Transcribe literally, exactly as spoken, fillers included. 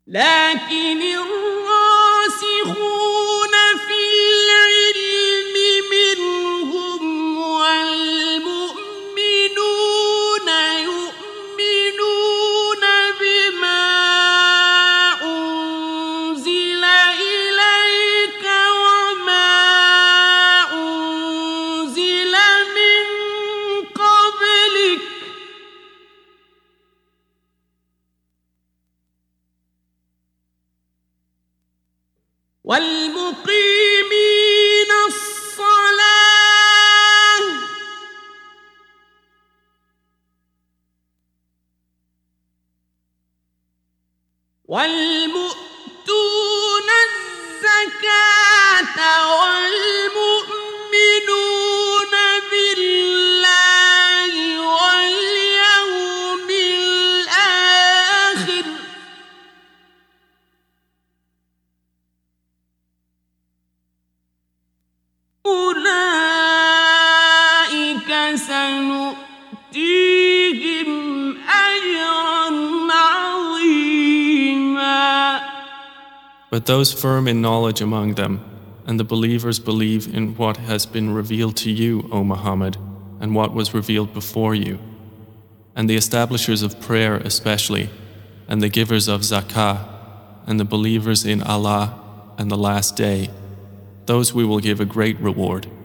لكن الراسخون في العلم منهم والمؤمنون يؤمنون بما أنزل إليك وما أنزل من قبلك والمقيمين الصلاة والمؤتون الزكاة والمؤمنون بالله واليوم الآخر أولئك سنؤتيهم أجرا عظيما. But those firm in knowledge among them, and the believers believe in what has been revealed to you, O Muhammad, and what was revealed before you, and the establishers of prayer especially, and the givers of zakah, and the believers in Allah and the last day, those we will give a great reward.